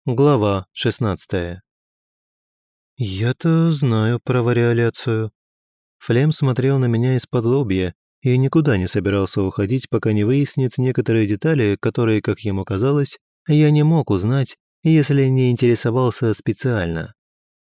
Глава 16. Я-то знаю про вариоляцию. Флем смотрел на меня из-под лобья и никуда не собирался уходить, пока не выяснит некоторые детали, которые, как ему казалось, я не мог узнать, если не интересовался специально.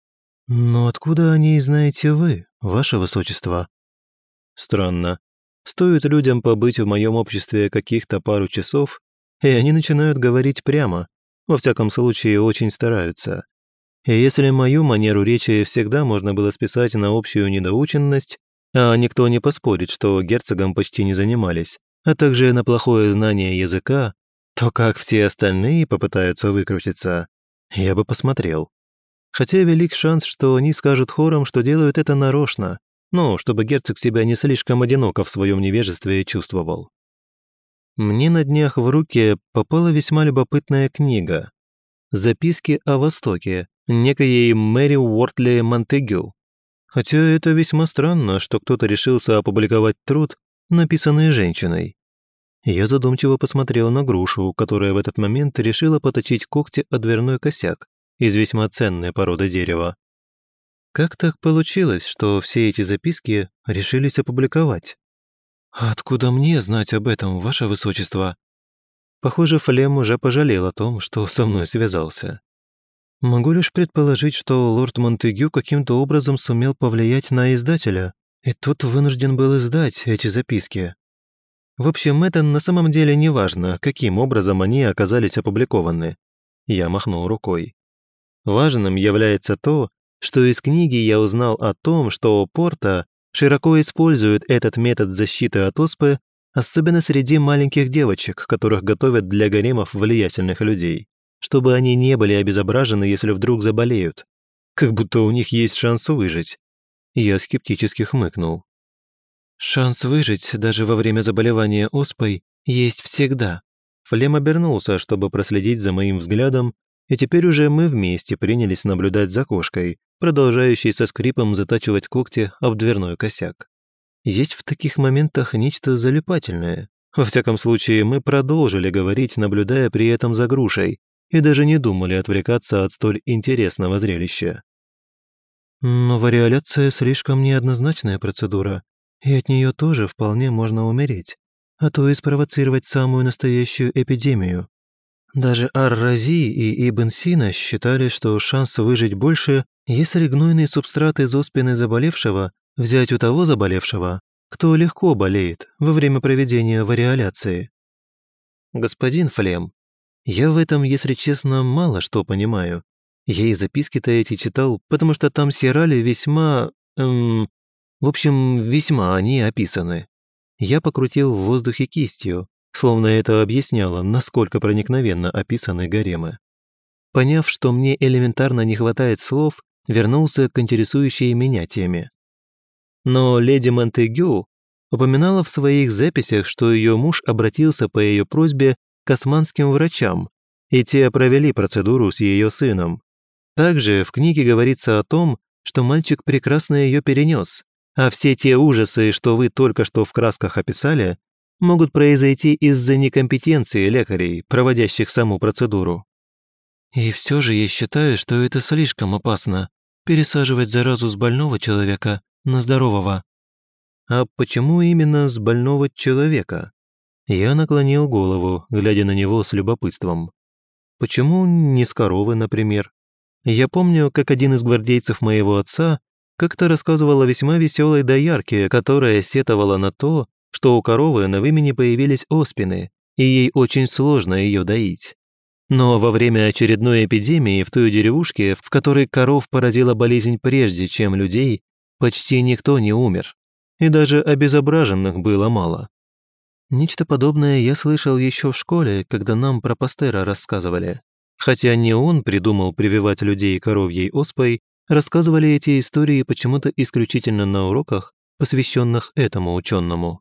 «Но откуда о ней знаете вы, ваше высочество?» Странно. Стоит людям побыть в моем обществе каких-то пару часов, и они начинают говорить прямо, во всяком случае очень стараются. И если мою манеру речи всегда можно было списать на общую недоученность, а никто не поспорит, что герцогом почти не занимались, а также на плохое знание языка, то как все остальные попытаются выкрутиться, я бы посмотрел. Хотя велик шанс, что они скажут хором, что делают это нарочно, ну, чтобы герцог себя не слишком одиноко в своем невежестве чувствовал. Мне на днях в руки попала весьма любопытная книга «Записки о Востоке» некоей Мэри Уортли Монтегю. Хотя это весьма странно, что кто-то решился опубликовать труд, написанный женщиной. Я задумчиво посмотрел на грушу, которая в этот момент решила поточить когти о дверной косяк из весьма ценной породы дерева. Как так получилось, что все эти записки решились опубликовать? «А откуда мне знать об этом, ваше высочество?» Похоже, Флем уже пожалел о том, что со мной связался. Могу лишь предположить, что лорд Монтегю каким-то образом сумел повлиять на издателя, и тот вынужден был издать эти записки. В общем, это на самом деле не важно, каким образом они оказались опубликованы. Я махнул рукой. Важным является то, что из книги я узнал о том, что Порта широко использует этот метод защиты от оспы, особенно среди маленьких девочек, которых готовят для гаремов влиятельных людей, чтобы они не были обезображены, если вдруг заболеют. Как будто у них есть шанс выжить. Я скептически хмыкнул. Шанс выжить даже во время заболевания оспой есть всегда. Флем обернулся, чтобы проследить за моим взглядом, и теперь уже мы вместе принялись наблюдать за кошкой, продолжающей со скрипом затачивать когти об дверной косяк. Есть в таких моментах нечто залипательное. Во всяком случае, мы продолжили говорить, наблюдая при этом за грушей, и даже не думали отвлекаться от столь интересного зрелища. Но вариоляция слишком неоднозначная процедура, и от нее тоже вполне можно умереть, а то и спровоцировать самую настоящую эпидемию. Даже Ар-Рази и Ибн Сина считали, что шанс выжить больше, если гнойный субстрат из оспины заболевшего взять у того заболевшего, кто легко болеет во время проведения вариоляции. Господин Флем, я в этом, если честно, мало что понимаю. Я и записки-то эти читал, потому что там сирали весьма... в общем, весьма они описаны. Я покрутил в воздухе кистью, словно это объясняло, насколько проникновенно описаны гаремы. Поняв, что мне элементарно не хватает слов, вернулся к интересующей меня теме. Но леди Монтегю упоминала в своих записях, что ее муж обратился по ее просьбе к османским врачам, и те провели процедуру с ее сыном. Также в книге говорится о том, что мальчик прекрасно ее перенес, а все те ужасы, что вы только что в красках описали, могут произойти из-за некомпетенции лекарей, проводящих саму процедуру. И все же я считаю, что это слишком опасно – пересаживать заразу с больного человека на здорового. А почему именно с больного человека? Я наклонил голову, глядя на него с любопытством. Почему не с коровы, например? Я помню, как один из гвардейцев моего отца как-то рассказывал о весьма веселой доярке, которая сетовала на то, что у коровы на вымени появились оспины, и ей очень сложно ее доить. Но во время очередной эпидемии в той деревушке, в которой коров поразила болезнь прежде, чем людей, почти никто не умер, и даже обезображенных было мало. Нечто подобное я слышал еще в школе, когда нам про Пастера рассказывали. Хотя не он придумал прививать людей коровьей оспой, рассказывали эти истории почему-то исключительно на уроках, посвященных этому ученому.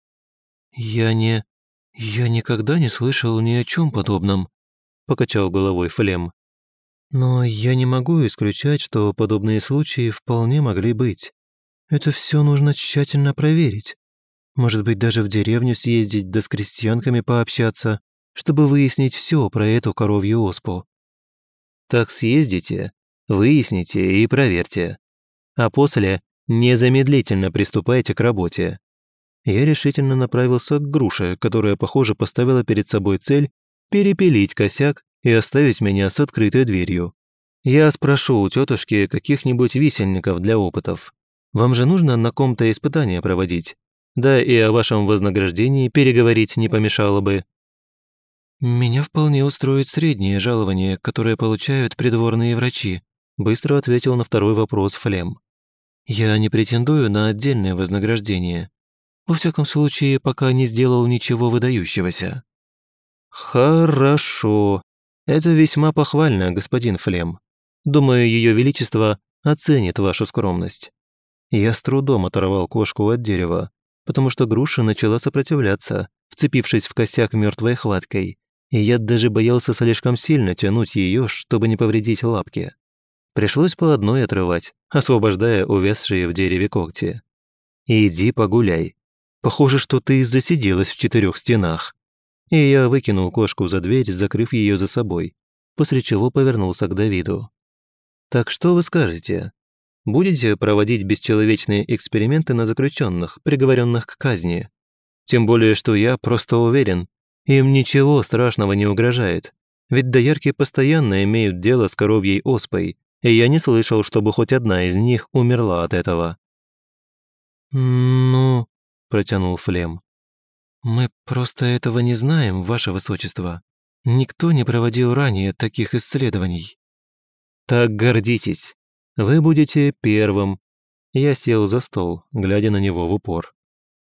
«Я никогда не слышал ни о чем подобном», — покачал головой Флем. «Но я не могу исключать, что подобные случаи вполне могли быть. Это все нужно тщательно проверить. Может быть, даже в деревню съездить да с крестьянками пообщаться, чтобы выяснить все про эту коровью оспу». Так съездите, выясните и проверьте. А после незамедлительно приступайте к работе. Я решительно направился к груше, которая, похоже, поставила перед собой цель перепилить косяк и оставить меня с открытой дверью. Я спрошу у тетушки каких-нибудь висельников для опытов. Вам же нужно на ком-то испытания проводить. Да и о вашем вознаграждении переговорить не помешало бы. «Меня вполне устроит среднее жалование, которое получают придворные врачи», быстро ответил на второй вопрос Флем. «Я не претендую на отдельное вознаграждение. Во всяком случае, пока не сделал ничего выдающегося». «Хорошо. Это весьма похвально, господин Флем. Думаю, Ее Величество оценит вашу скромность». Я с трудом оторвал кошку от дерева, потому что груша начала сопротивляться, вцепившись в косяк мертвой хваткой, и я даже боялся слишком сильно тянуть ее, чтобы не повредить лапки. Пришлось по одной отрывать, освобождая увязшие в дереве когти. «Иди погуляй. Похоже, что ты засиделась в 4 стенах». И я выкинул кошку за дверь, закрыв ее за собой, после чего повернулся к Давиду. «Так что вы скажете? Будете проводить бесчеловечные эксперименты на заключенных, приговоренных к казни? Тем более, что я просто уверен, им ничего страшного не угрожает, ведь доярки постоянно имеют дело с коровьей оспой, и я не слышал, чтобы хоть одна из них умерла от этого». «Ну...» – протянул Флем. «Мы просто этого не знаем, ваше высочество. Никто не проводил ранее таких исследований». «Так гордитесь. Вы будете первым». Я сел за стол, глядя на него в упор.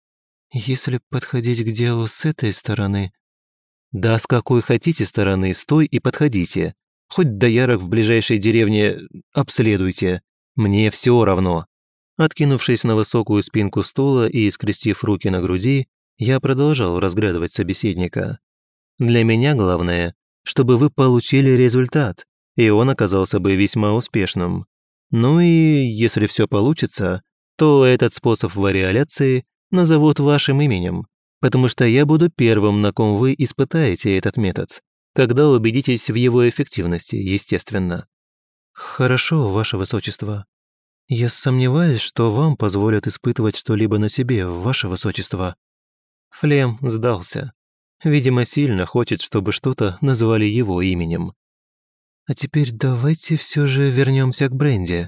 «Если подходить к делу с этой стороны...» «Да с какой хотите стороны, стой и подходите. Хоть доярок в ближайшей деревне обследуйте. Мне все равно». Откинувшись на высокую спинку стула и скрестив руки на груди, я продолжал разглядывать собеседника. «Для меня главное, чтобы вы получили результат, и он оказался бы весьма успешным. Ну и если все получится, то этот способ вариоляции назовут вашим именем, потому что я буду первым, на ком вы испытаете этот метод, когда убедитесь в его эффективности, естественно». «Хорошо, ваше высочество. Я сомневаюсь, что вам позволят испытывать что-либо на себе, ваше высочество». Флем сдался. Видимо, сильно хочет, чтобы что-то назвали его именем. «А теперь давайте все же вернемся к бренди».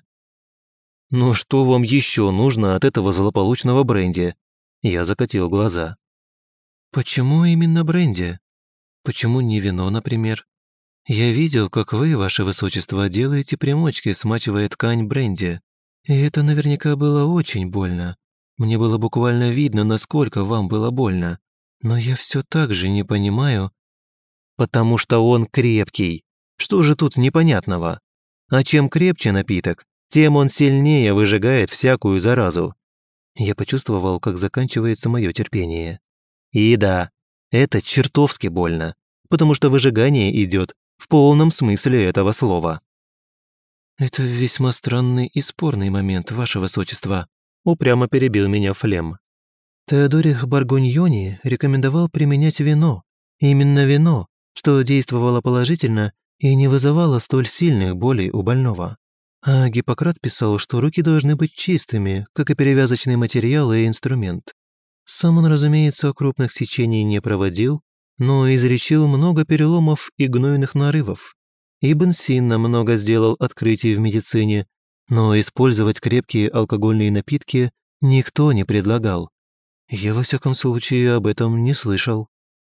«Ну что вам еще нужно от этого злополучного бренди?» Я закатил глаза. «Почему именно бренди? Почему не вино, например? Я видел, как вы, ваше высочество, делаете примочки, смачивая ткань бренди. И это наверняка было очень больно. Мне было буквально видно, насколько вам было больно. Но я все так же не понимаю...» «Потому что он крепкий. Что же тут непонятного? А чем крепче напиток, тем он сильнее выжигает всякую заразу». Я почувствовал, как заканчивается мое терпение. И да, это чертовски больно, потому что выжигание идет в полном смысле этого слова. «Это весьма странный и спорный момент, ваше высочество», упрямо перебил меня Флем. «Теодорих Баргуньони рекомендовал применять вино. Именно вино, что действовало положительно и не вызывало столь сильных болей у больного. А Гиппократ писал, что руки должны быть чистыми, как и перевязочный материал и инструмент. Сам он, разумеется, крупных сечений не проводил, но излечил много переломов и гнойных нарывов. Ибн Синна много сделал открытий в медицине, но использовать крепкие алкогольные напитки никто не предлагал. Я, во всяком случае, об этом не слышал».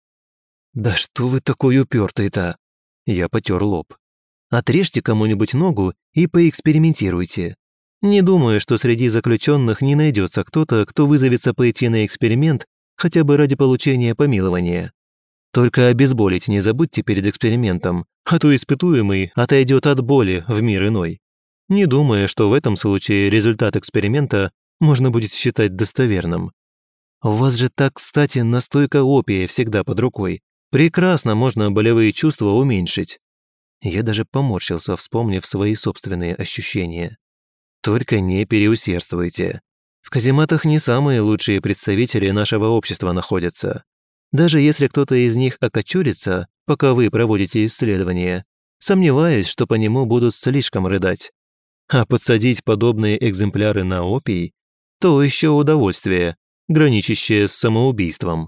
«Да что вы такой упертый-то?» Я потер лоб. «Отрежьте кому-нибудь ногу и поэкспериментируйте. Не думаю, что среди заключенных не найдется кто-то, кто вызовется пойти на эксперимент хотя бы ради получения помилования. Только обезболить не забудьте перед экспериментом, а то испытуемый отойдет от боли в мир иной. Не думаю, что в этом случае результат эксперимента можно будет считать достоверным. У вас же так, кстати, настойка опия всегда под рукой. Прекрасно можно болевые чувства уменьшить». Я даже поморщился, вспомнив свои собственные ощущения. «Только не переусердствуйте. В казематах не самые лучшие представители нашего общества находятся. Даже если кто-то из них окочурится, пока вы проводите исследования, Сомневаюсь, что по нему будут слишком рыдать. А подсадить подобные экземпляры на опий – то еще удовольствие, граничащее с самоубийством.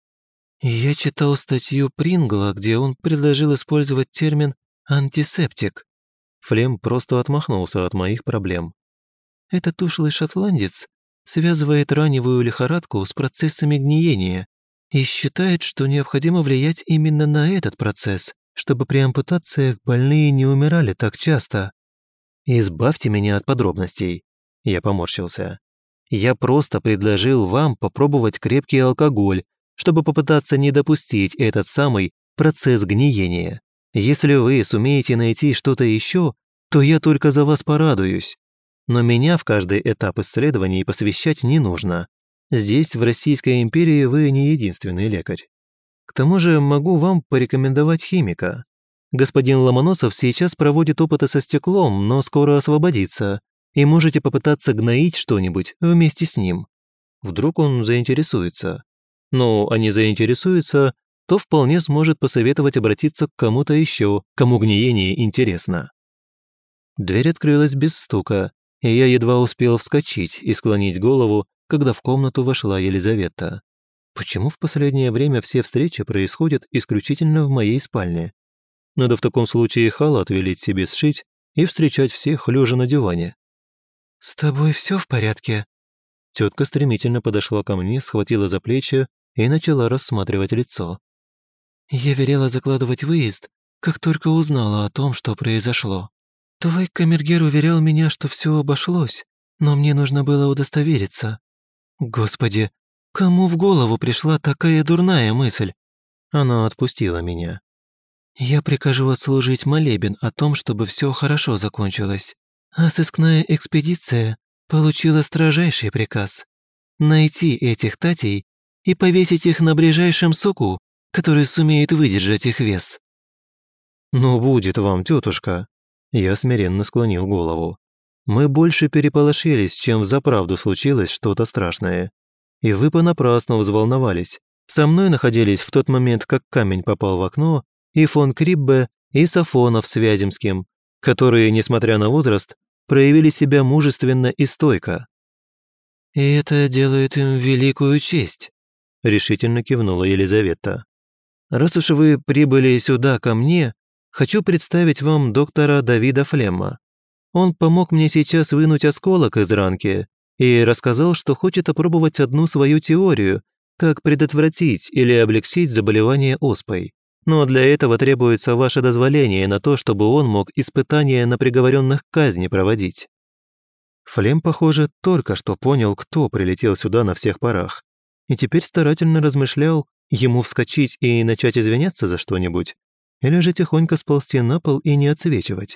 Я читал статью Прингла, где он предложил использовать термин «антисептик». Флем просто отмахнулся от моих проблем. Этот ушлый шотландец связывает раневую лихорадку с процессами гниения и считает, что необходимо влиять именно на этот процесс, чтобы при ампутациях больные не умирали так часто. «Избавьте меня от подробностей», – я поморщился. «Я просто предложил вам попробовать крепкий алкоголь, чтобы попытаться не допустить этот самый процесс гниения. Если вы сумеете найти что-то еще, то я только за вас порадуюсь. Но меня в каждый этап исследований посвящать не нужно. Здесь, в Российской империи, вы не единственный лекарь. К тому же могу вам порекомендовать химика. Господин Ломоносов сейчас проводит опыты со стеклом, но скоро освободится, и можете попытаться гноить что-нибудь вместе с ним. Вдруг он заинтересуется. Ну, а не заинтересуется, то вполне сможет посоветовать обратиться к кому-то еще, кому гниение интересно». Дверь открылась без стука, и я едва успел вскочить и склонить голову, когда в комнату вошла Елизавета. Почему в последнее время все встречи происходят исключительно в моей спальне? Надо в таком случае халат велеть себе сшить и встречать всех лежа на диване. «С тобой все в порядке?» Тетка стремительно подошла ко мне, схватила за плечи и начала рассматривать лицо. «Я велела закладывать выезд, как только узнала о том, что произошло. Твой камергер уверял меня, что все обошлось, но мне нужно было удостовериться. Господи, кому в голову пришла такая дурная мысль?» Она отпустила меня. «Я прикажу отслужить молебен о том, чтобы все хорошо закончилось. А сыскная экспедиция получила строжайший приказ найти этих татей и повесить их на ближайшем суку, который сумеет выдержать их вес». «Ну, будет вам, тетушка». Я смиренно склонил голову. «Мы больше переполошились, чем взаправду случилось что-то страшное. И вы понапрасну взволновались. Со мной находились в тот момент, как камень попал в окно, и фон Криббе, и Сафонов с Вяземским, которые, несмотря на возраст, проявили себя мужественно и стойко». «И это делает им великую честь», — решительно кивнула Елизавета. «Раз уж вы прибыли сюда ко мне, хочу представить вам доктора Давида Флемма. Он помог мне сейчас вынуть осколок из ранки и рассказал, что хочет опробовать одну свою теорию, как предотвратить или облегчить заболевание оспой. Но для этого требуется ваше дозволение на то, чтобы он мог испытания на приговоренных к казни проводить». Флем, похоже, только что понял, кто прилетел сюда на всех парах, и теперь старательно размышлял, ему вскочить и начать извиняться за что-нибудь, или же тихонько сползти на пол и не отсвечивать.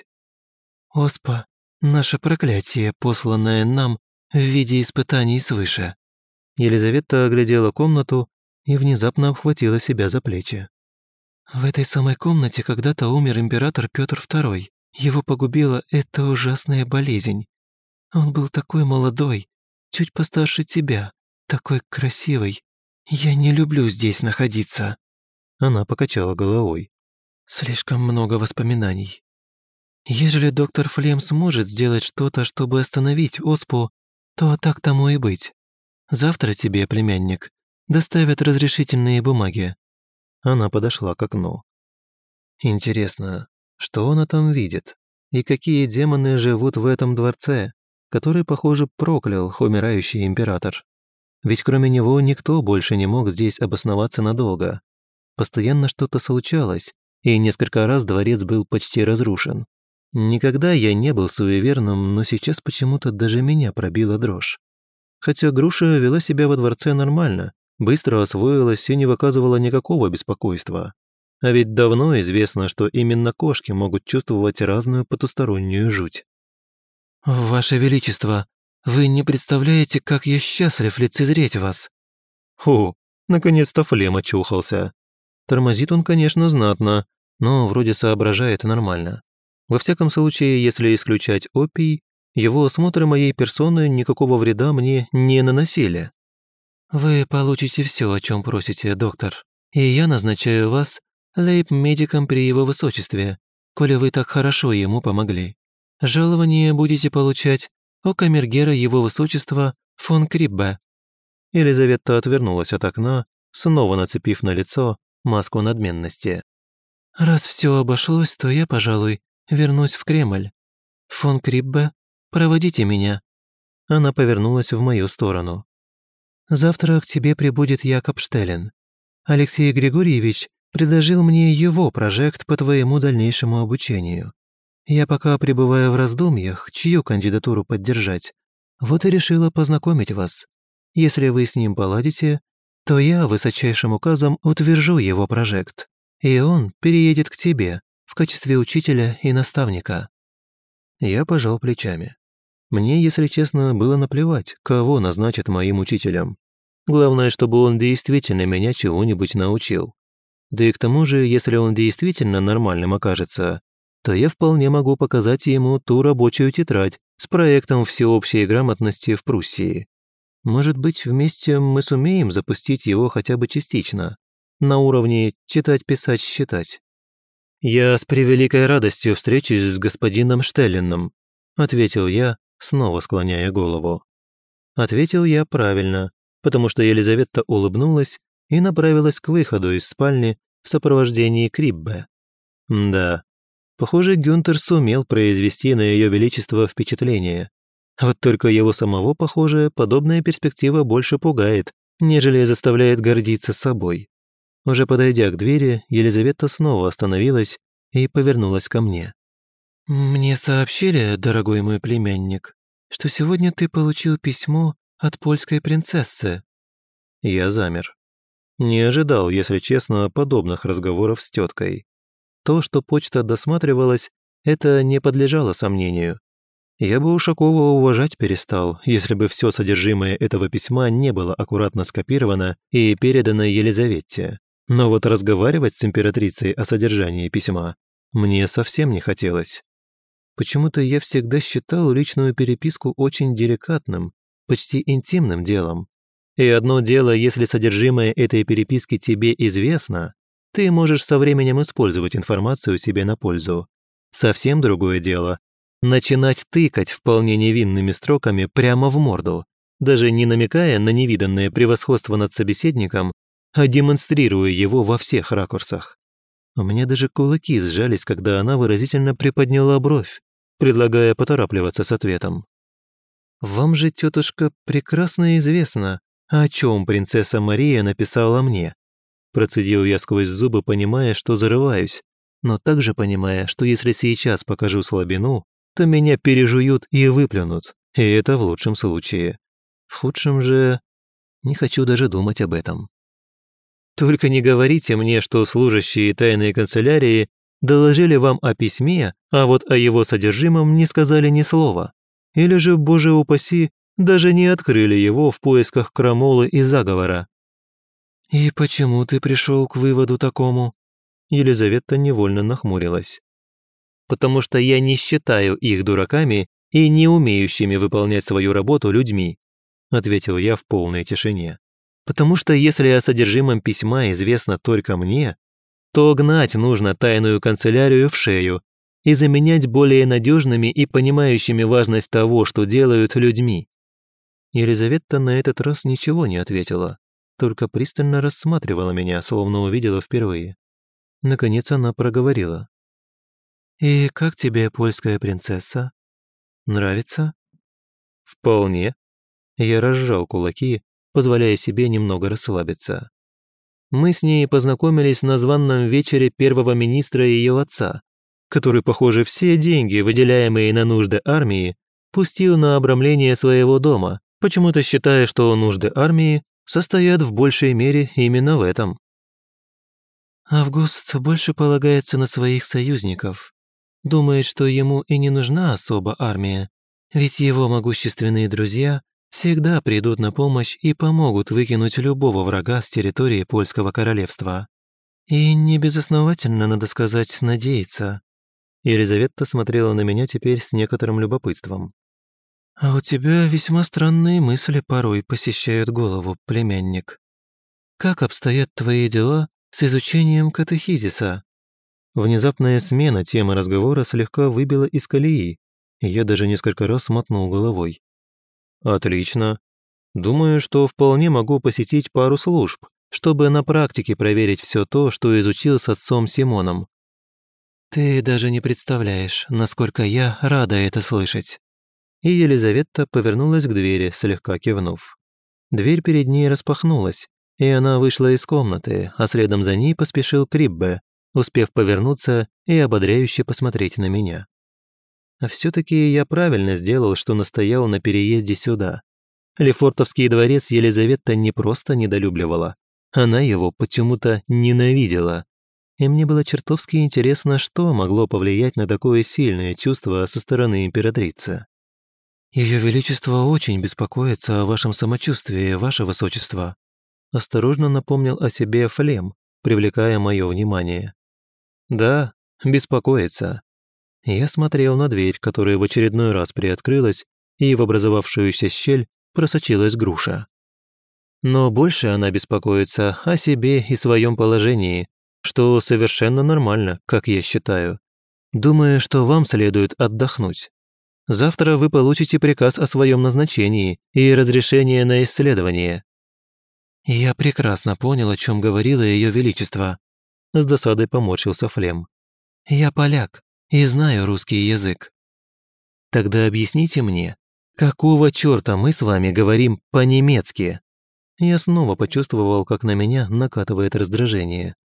«Оспа, наше проклятие, посланное нам в виде испытаний свыше». Елизавета оглядела комнату и внезапно обхватила себя за плечи. «В этой самой комнате когда-то умер император Петр II. Его погубила эта ужасная болезнь. Он был такой молодой, чуть постарше тебя, такой красивый. Я не люблю здесь находиться». Она покачала головой. «Слишком много воспоминаний. Ежели доктор Флем сможет сделать что-то, чтобы остановить оспу, то так тому и быть. Завтра тебе, племянник, доставят разрешительные бумаги». Она подошла к окну. «Интересно, что она там видит? И какие демоны живут в этом дворце, который, похоже, проклял умирающий император? Ведь кроме него никто больше не мог здесь обосноваться надолго. Постоянно что-то случалось, и несколько раз дворец был почти разрушен. Никогда я не был суеверным, но сейчас почему-то даже меня пробила дрожь. Хотя Груша вела себя во дворце нормально, быстро освоилась и не выказывала никакого беспокойства. А ведь давно известно, что именно кошки могут чувствовать разную потустороннюю жуть. «Ваше Величество, вы не представляете, как я счастлив лицезреть вас!» О, наконец-то Флем очухался. Тормозит он, конечно, знатно, но вроде соображает нормально. Во всяком случае, если исключать опий, его осмотры моей персоны никакого вреда мне не наносили. «Вы получите все, о чем просите, доктор, и я назначаю вас лейб-медиком при его высочестве. коли вы так хорошо ему помогли. Жалование будете получать у камергера его высочества фон Криббе». Елизавета отвернулась от окна, снова нацепив на лицо маску надменности. «Раз все обошлось, то я, пожалуй, вернусь в Кремль. Фон Криббе, проводите меня». Она повернулась в мою сторону. «Завтра к тебе прибудет Якоб Штеллен. Алексей Григорьевич предложил мне его прожект по твоему дальнейшему обучению. Я пока пребываю в раздумьях, чью кандидатуру поддержать. Вот и решила познакомить вас. Если вы с ним поладите, то я высочайшим указом утвержу его прожект, и он переедет к тебе в качестве учителя и наставника». Я пожал плечами. Мне, если честно, было наплевать, кого назначат моим учителем. Главное, чтобы он действительно меня чего-нибудь научил. Да и к тому же, если он действительно нормальным окажется, то я вполне могу показать ему ту рабочую тетрадь с проектом всеобщей грамотности в Пруссии. Может быть, вместе мы сумеем запустить его хотя бы частично, на уровне читать, писать, считать. «Я с превеликой радостью встречусь с господином Штелленом», ответил я, снова склоняя голову. Ответил я правильно, потому что Елизавета улыбнулась и направилась к выходу из спальни в сопровождении Криббе. Да, похоже, Гюнтер сумел произвести на Ее Величество впечатление. Вот только его самого, похоже, подобная перспектива больше пугает, нежели заставляет гордиться собой. Уже подойдя к двери, Елизавета снова остановилась и повернулась ко мне. «Мне сообщили, дорогой мой племянник, что сегодня ты получил письмо от польской принцессы». Я замер. Не ожидал, если честно, подобных разговоров с теткой. То, что почта досматривалась, это не подлежало сомнению. Я бы Ушакова уважать перестал, если бы все содержимое этого письма не было аккуратно скопировано и передано Елизавете. Но вот разговаривать с императрицей о содержании письма мне совсем не хотелось. Почему-то я всегда считал личную переписку очень деликатным, почти интимным делом. И одно дело, если содержимое этой переписки тебе известно, ты можешь со временем использовать информацию себе на пользу. Совсем другое дело – начинать тыкать вполне невинными строками прямо в морду, даже не намекая на невиданное превосходство над собеседником, а демонстрируя его во всех ракурсах. У меня даже кулаки сжались, когда она выразительно приподняла бровь, предлагая поторапливаться с ответом. «Вам же, тетушка, прекрасно известно, о чем принцесса Мария написала мне». Процедил я сквозь зубы, понимая, что зарываюсь, но также понимая, что если сейчас покажу слабину, то меня пережуют и выплюнут, и это в лучшем случае. В худшем же не хочу даже думать об этом. «Только не говорите мне, что служащие тайной канцелярии доложили вам о письме, а вот о его содержимом не сказали ни слова. Или же, боже упаси, даже не открыли его в поисках крамолы и заговора». «И почему ты пришел к выводу такому?» Елизавета невольно нахмурилась. «Потому что я не считаю их дураками и не умеющими выполнять свою работу людьми», ответил я в полной тишине. «Потому что если о содержимом письма известно только мне, то гнать нужно тайную канцелярию в шею и заменять более надежными и понимающими важность того, что делают, людьми». Елизавета на этот раз ничего не ответила, только пристально рассматривала меня, словно увидела впервые. Наконец она проговорила. «И как тебе польская принцесса? Нравится?» «Вполне». Я разжал кулаки, позволяя себе немного расслабиться. Мы с ней познакомились на званном вечере первого министра и ее отца, который, похоже, все деньги, выделяемые на нужды армии, пустил на обрамление своего дома, почему-то считая, что нужды армии состоят в большей мере именно в этом. Август больше полагается на своих союзников. Думает, что ему и не нужна особо армия, ведь его могущественные друзья всегда придут на помощь и помогут выкинуть любого врага с территории Польского королевства. И не безосновательно, надо сказать, надеяться. Елизавета смотрела на меня теперь с некоторым любопытством. «А у тебя весьма странные мысли порой посещают голову, племянник. Как обстоят твои дела с изучением катехизиса?» Внезапная смена темы разговора слегка выбила из колеи, и я даже несколько раз мотнул головой. «Отлично. Думаю, что вполне могу посетить пару служб, чтобы на практике проверить все то, что изучил с отцом Симоном». «Ты даже не представляешь, насколько я рада это слышать». И Елизавета повернулась к двери, слегка кивнув. Дверь перед ней распахнулась, и она вышла из комнаты, а следом за ней поспешил Криббе, успев повернуться и ободряюще посмотреть на меня. А все-таки я правильно сделал, что настоял на переезде сюда. Лефортовский дворец Елизавета не просто недолюбливала, она его почему-то ненавидела. И мне было чертовски интересно, что могло повлиять на такое сильное чувство со стороны императрицы. «Ее Величество очень беспокоится о вашем самочувствии, ваше Высочество», осторожно напомнил о себе Флем, привлекая мое внимание. «Да, беспокоится». Я смотрел на дверь, которая в очередной раз приоткрылась, и в образовавшуюся щель просочилась груша. Но больше она беспокоится о себе и своем положении, что совершенно нормально, как я считаю. Думаю, что вам следует отдохнуть. Завтра вы получите приказ о своем назначении и разрешение на исследование». «Я прекрасно понял, о чем говорило Ее Величество», — с досадой поморщился Флем. «Я поляк и знаю русский язык». «Тогда объясните мне, какого черта мы с вами говорим по-немецки?» Я снова почувствовал, как на меня накатывает раздражение.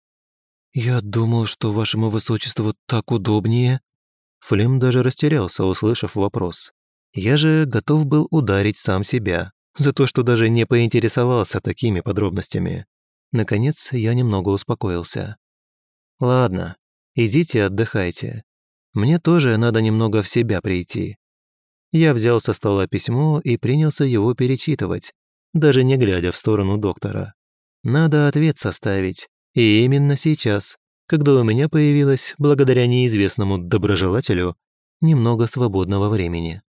«Я думал, что вашему высочеству так удобнее». Флем даже растерялся, услышав вопрос. Я же готов был ударить сам себя за то, что даже не поинтересовался такими подробностями. Наконец, я немного успокоился. «Ладно, идите отдыхайте. Мне тоже надо немного в себя прийти». Я взял со стола письмо и принялся его перечитывать, даже не глядя в сторону доктора. Надо ответ составить, и именно сейчас, когда у меня появилось, благодаря неизвестному доброжелателю, немного свободного времени.